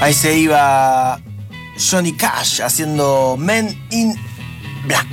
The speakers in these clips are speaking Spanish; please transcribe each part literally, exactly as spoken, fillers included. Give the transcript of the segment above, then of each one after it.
Ahí se iba Johnny Cash haciendo Men in Black.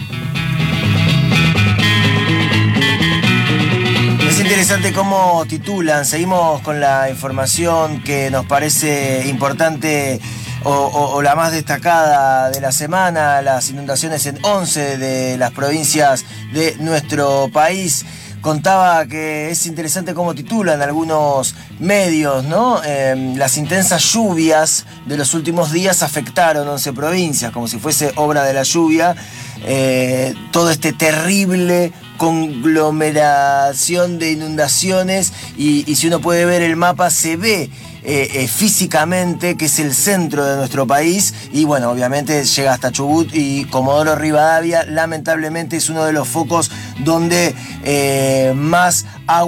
Es interesante cómo titulan. Seguimos con la información que nos parece importante o, o, o la más destacada de la semana: las inundaciones en once de las provincias de nuestro país. Contaba que es interesante cómo titulan algunos medios, ¿no? Eh, las intensas lluvias de los últimos días afectaron once provincias, como si fuese obra de la lluvia. Eh, todo este terrible conglomeración de inundaciones y, y si uno puede ver el mapa se ve eh, eh, físicamente que es el centro de nuestro país y bueno, obviamente llega hasta Chubut y Comodoro Rivadavia. Lamentablemente es uno de los focos donde eh, más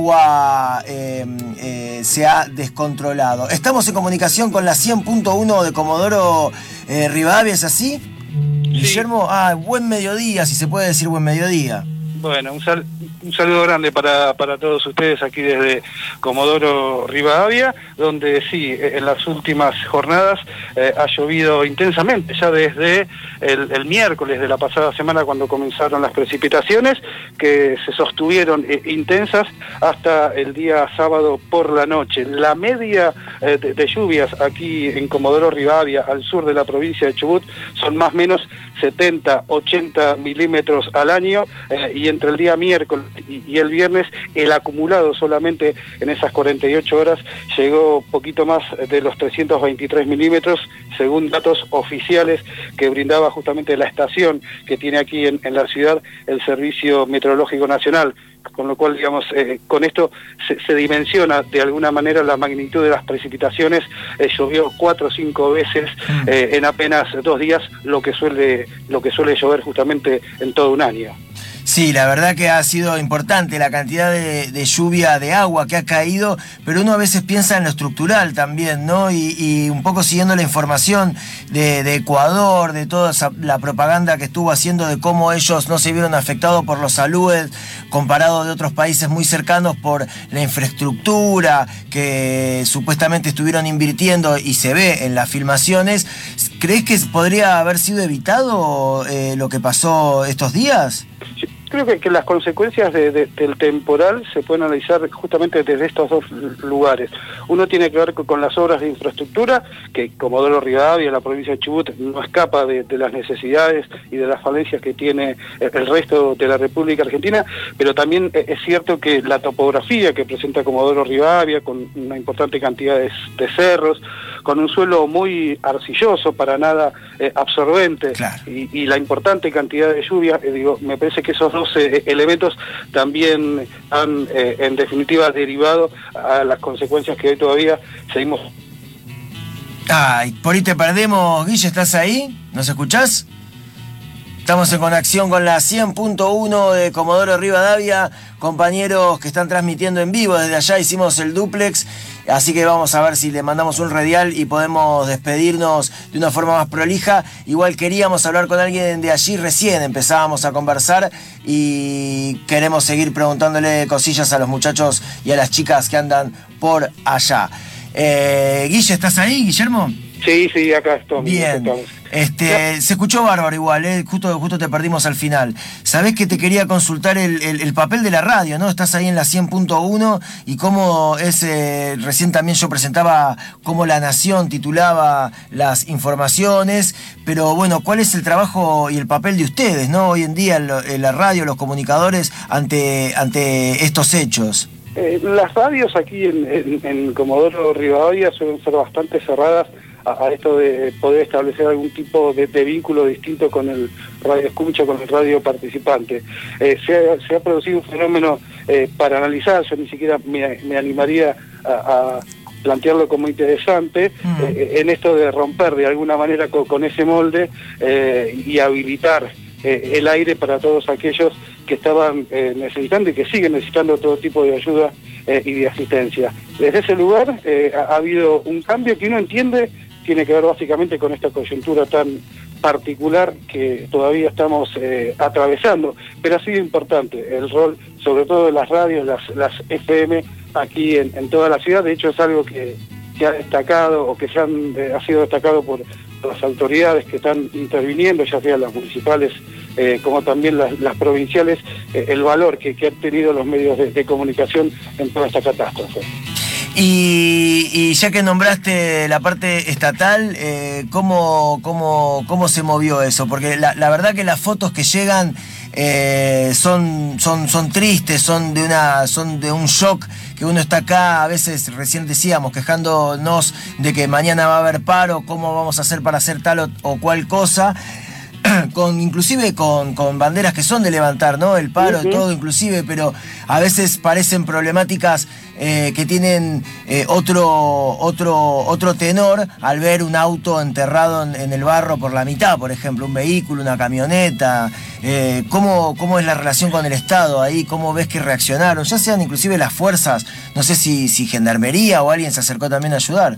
agua eh, eh, se ha descontrolado. Estamos en comunicación con la cien punto uno de Comodoro eh, Rivadavia, ¿es así? Sí. Guillermo, ah, buen mediodía, si se puede decir buen mediodía. Bueno, un, sal, un saludo grande para, para todos ustedes aquí desde Comodoro Rivadavia, donde sí, en las últimas jornadas eh, ha llovido intensamente, ya desde el, el miércoles de la pasada semana cuando comenzaron las precipitaciones, que se sostuvieron eh, intensas hasta el día sábado por la noche. La media eh, de, de lluvias aquí en Comodoro Rivadavia, al sur de la provincia de Chubut, son más o menos setenta, ochenta milímetros al año, eh, y entre el día miércoles y, y el viernes el acumulado solamente en esas cuarenta y ocho horas llegó poquito más de los trescientos veintitrés milímetros, según datos oficiales que brindaba justamente la estación que tiene aquí en, en la ciudad el Servicio Meteorológico Nacional. Con lo cual, digamos, eh, con esto se, se dimensiona de alguna manera la magnitud de las precipitaciones. Eh, llovió cuatro o cinco veces eh, en apenas dos días lo que suele lo que suele llover justamente en todo un año. Sí, la verdad que ha sido importante la cantidad de, de lluvia, de agua que ha caído, pero uno a veces piensa en lo estructural también, ¿no? Y, y un poco siguiendo la información de, de Ecuador, de toda esa, la propaganda que estuvo haciendo de cómo ellos no se vieron afectados por los saludes, comparado de otros países muy cercanos por la infraestructura que supuestamente estuvieron invirtiendo y se ve en las filmaciones. ¿Crees que podría haber sido evitado eh, lo que pasó estos días? Sí. Creo que, que las consecuencias de, de, del temporal se pueden analizar justamente desde estos dos lugares. Uno tiene que ver con, con las obras de infraestructura, que Comodoro Rivadavia, la provincia de Chubut, no escapa de, de las necesidades y de las falencias que tiene el, el resto de la República Argentina, pero también es cierto que la topografía que presenta Comodoro Rivadavia, con una importante cantidad de, de cerros, con un suelo muy arcilloso, para nada eh, absorbente, claro. y, y la importante cantidad de lluvia, eh, digo, me parece que esos dos eh, elementos también han, eh, en definitiva, derivado a las consecuencias que hoy todavía seguimos. Ay, por ahí te perdemos, Guille, ¿estás ahí? ¿Nos escuchás? Estamos en conexión con la cien punto uno de Comodoro Rivadavia, compañeros que están transmitiendo en vivo desde allá, hicimos el dúplex, así que vamos a ver si le mandamos un radial y podemos despedirnos de una forma más prolija. Igual queríamos hablar con alguien de allí, recién empezábamos a conversar y queremos seguir preguntándole cosillas a los muchachos y a las chicas que andan por allá. Eh, Guille, ¿estás ahí, Guillermo? Sí, sí, acá estoy. Bien, este, se escuchó bárbaro igual, ¿eh? justo, justo te perdimos al final. Sabés que te quería consultar el, el, el papel de la radio, ¿no? Estás ahí en la cien punto uno y cómo es, eh, recién también yo presentaba cómo La Nación titulaba las informaciones, pero bueno, ¿cuál es el trabajo y el papel de ustedes, ¿no? Hoy en día en, lo, en la radio, los comunicadores, ante, ante estos hechos. Eh, las radios aquí en, en, en Comodoro Rivadavia suelen ser bastante cerradas a, a esto de poder establecer algún tipo de, de vínculo distinto con el radio escucha, con el radio participante. Eh, se, ha, se ha producido un fenómeno eh, para analizar, yo ni siquiera me, me animaría a, a plantearlo como interesante, mm. eh, en esto de romper de alguna manera con, con ese molde eh, y habilitar eh, el aire para todos aquellos que estaban eh, necesitando y que siguen necesitando todo tipo de ayuda eh, y de asistencia. Desde ese lugar eh, ha, ha habido un cambio que uno entiende, tiene que ver básicamente con esta coyuntura tan particular que todavía estamos eh, atravesando, pero ha sido importante el rol, sobre todo de las radios, las, las F M, aquí en, en toda la ciudad. De hecho es algo que, que ha destacado o que se han, eh, ha sido destacado por las autoridades que están interviniendo, ya sean las municipales eh, como también las, las provinciales, eh, el valor que, que han tenido los medios de, de comunicación en toda esta catástrofe. Y, y ya que nombraste la parte estatal, eh, ¿cómo, cómo, ¿cómo se movió eso? Porque la, la verdad que las fotos que llegan eh, son, son, son tristes, son de, una, son de un shock, que uno está acá, a veces recién decíamos, quejándonos de que mañana va a haber paro, cómo vamos a hacer para hacer tal o, o cual cosa. Con, inclusive con, con banderas que son de levantar, ¿no? El paro, uh-huh. todo inclusive, pero a veces parecen problemáticas eh, que tienen eh, otro, otro, otro tenor al ver un auto enterrado en, en el barro por la mitad, por ejemplo, un vehículo, una camioneta. Eh, ¿cómo, ¿Cómo es la relación con el Estado ahí? ¿Cómo ves que reaccionaron? Ya sean inclusive las fuerzas, no sé si, si Gendarmería o alguien se acercó también a ayudar.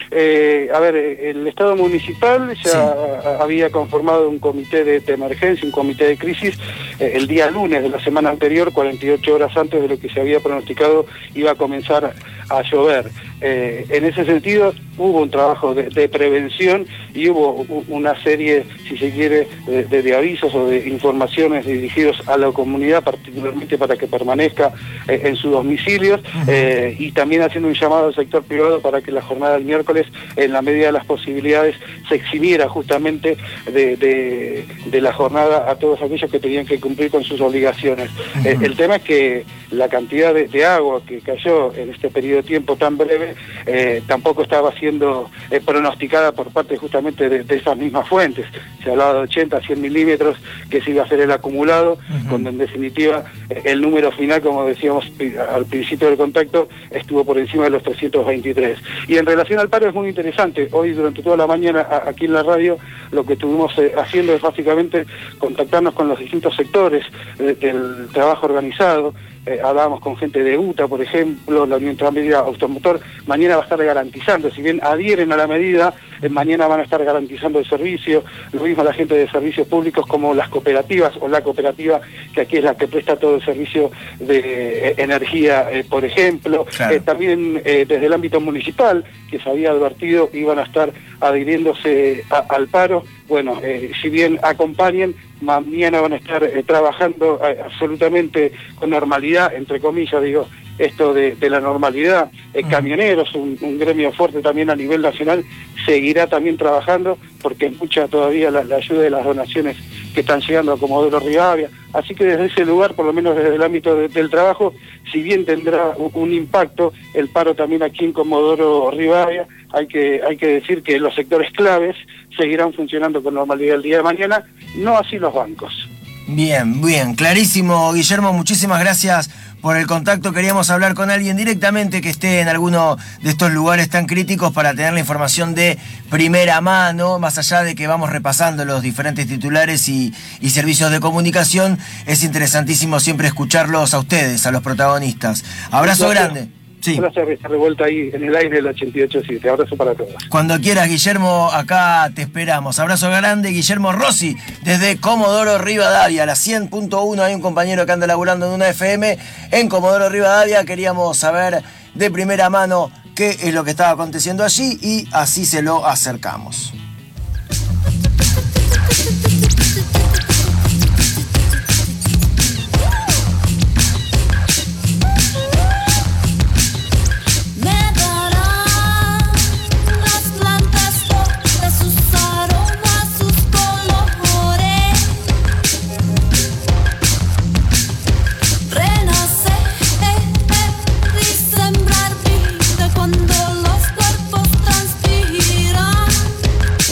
Eh, a ver, el Estado municipal ya sí. había conformado un comité de, de emergencia, un comité de crisis, eh, el día lunes de la semana anterior, cuarenta y ocho horas antes de lo que se había pronosticado, iba a comenzar a llover. Eh, en ese sentido hubo un trabajo de, de prevención y hubo una serie, si se quiere, de, de, de avisos o de informaciones dirigidos a la comunidad, particularmente para que permanezca eh, en sus domicilios, uh-huh. eh, y también haciendo un llamado al sector privado para que la jornada del miércoles, en la medida de las posibilidades, se eximiera justamente de, de, de la jornada a todos aquellos que tenían que cumplir con sus obligaciones. Uh-huh. Eh, el tema es que la cantidad de, de agua que cayó en este periodo de tiempo tan breve eh, tampoco estaba siendo eh, pronosticada por parte justamente de, de esas mismas fuentes. Se hablaba de ochenta a cien milímetros que se iba a hacer el acumulado, uh-huh. cuando en definitiva eh, el número final, como decíamos al principio del contacto, estuvo por encima de los trescientos veintitrés. Y en relación al paro es muy interesante. Hoy durante toda la mañana a, aquí en la radio lo que estuvimos eh, haciendo es básicamente contactarnos con los distintos sectores eh, del trabajo organizado. Eh, hablábamos con gente de U T A, por ejemplo, la Unión Tranvía Automotor. Mañana va a estar garantizando, si bien adhieren a la medida, eh, mañana van a estar garantizando el servicio, lo mismo la gente de servicios públicos como las cooperativas, o la cooperativa que aquí es la que presta todo el servicio de eh, energía, eh, por ejemplo. Claro. Eh, también eh, desde el ámbito municipal, que se había advertido, iban a estar adhiriéndose a, al paro. Bueno, eh, si bien acompañen, mañana van a estar eh, trabajando eh, absolutamente con normalidad, entre comillas, digo, esto de, de la normalidad. Eh, camioneros, un, un gremio fuerte también a nivel nacional, seguirá también trabajando, porque escucha todavía la, la ayuda de las donaciones que están llegando a Comodoro Rivadavia. Así que desde ese lugar, por lo menos desde el ámbito de, del trabajo, si bien tendrá un, un impacto, el paro también aquí en Comodoro Rivadavia, hay que, hay que decir que los sectores claves seguirán funcionando con normalidad el día de mañana, no así los bancos. Bien, bien, clarísimo, Guillermo, muchísimas gracias por el contacto. Queríamos hablar con alguien directamente que esté en alguno de estos lugares tan críticos para tener la información de primera mano, más allá de que vamos repasando los diferentes titulares y, y servicios de comunicación. Es interesantísimo siempre escucharlos a ustedes, a los protagonistas. Abrazo grande. Sí. Gracias por estar de vuelta ahí en el aire del ochenta y ocho punto siete. Abrazo para todos. Cuando quieras, Guillermo, acá te esperamos. Abrazo grande, Guillermo Rossi, desde Comodoro Rivadavia, la cien punto uno. Hay un compañero que anda laburando en una F M en Comodoro Rivadavia. Queríamos saber de primera mano qué es lo que estaba aconteciendo allí y así se lo acercamos. Sembrar vida cuando los cuerpos transpiran.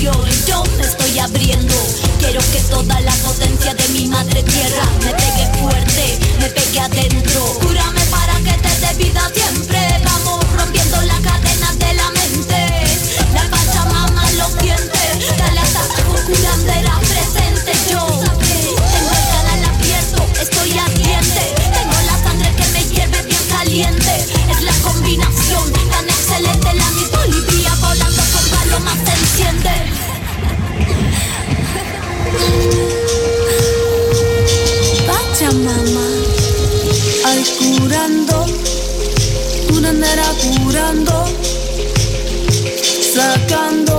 inspiración. Yo me estoy abriendo. Quiero que toda la potencia de mi madre tierra me pegue fuerte, me pegue adentro. Cúrame para que te dé vida siempre. Vamos rompiendo las cadenas de la mente. La Pachamama lo siente. Dale a esta curandera presente. Yo tengo el canal abierto, estoy ardiente. Tengo la sangre que me hierve bien caliente. Es la combinación tan excelente. La mi Bolivia volando con palomas se enciende. Pachamama, ay curando, curandera curando, sacando